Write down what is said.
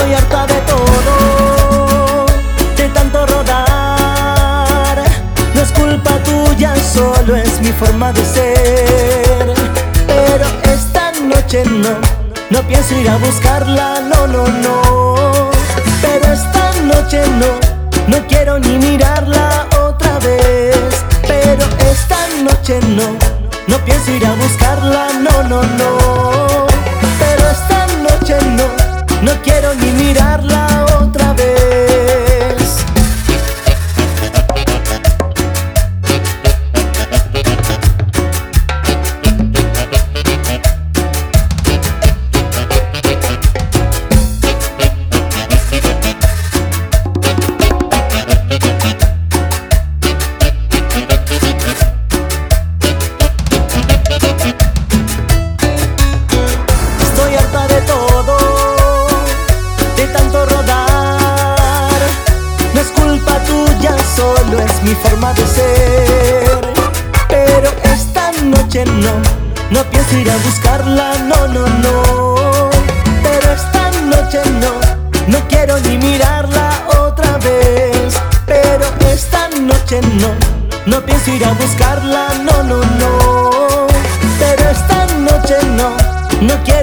Estoy harta de todo, de tanto rodar. No es culpa tuya, solo es mi forma de ser. Pero esta noche no pienso ir a buscarla, no, no, no. Pero esta noche no quiero ni mirarla otra vez. Pero esta noche no pienso ir a buscarla, no, no, no. Pero esta noche no quiero ni mirarla otra vez. Estoy harta de todo, de tanto rodar. No es culpa tuya, solo es mi forma de ser. Pero esta noche no pienso ir a buscarla, no, no, no. Pero esta noche no quiero ni mirarla otra vez. Pero esta noche no pienso ir a buscarla, no, no, no. Pero esta noche no quiero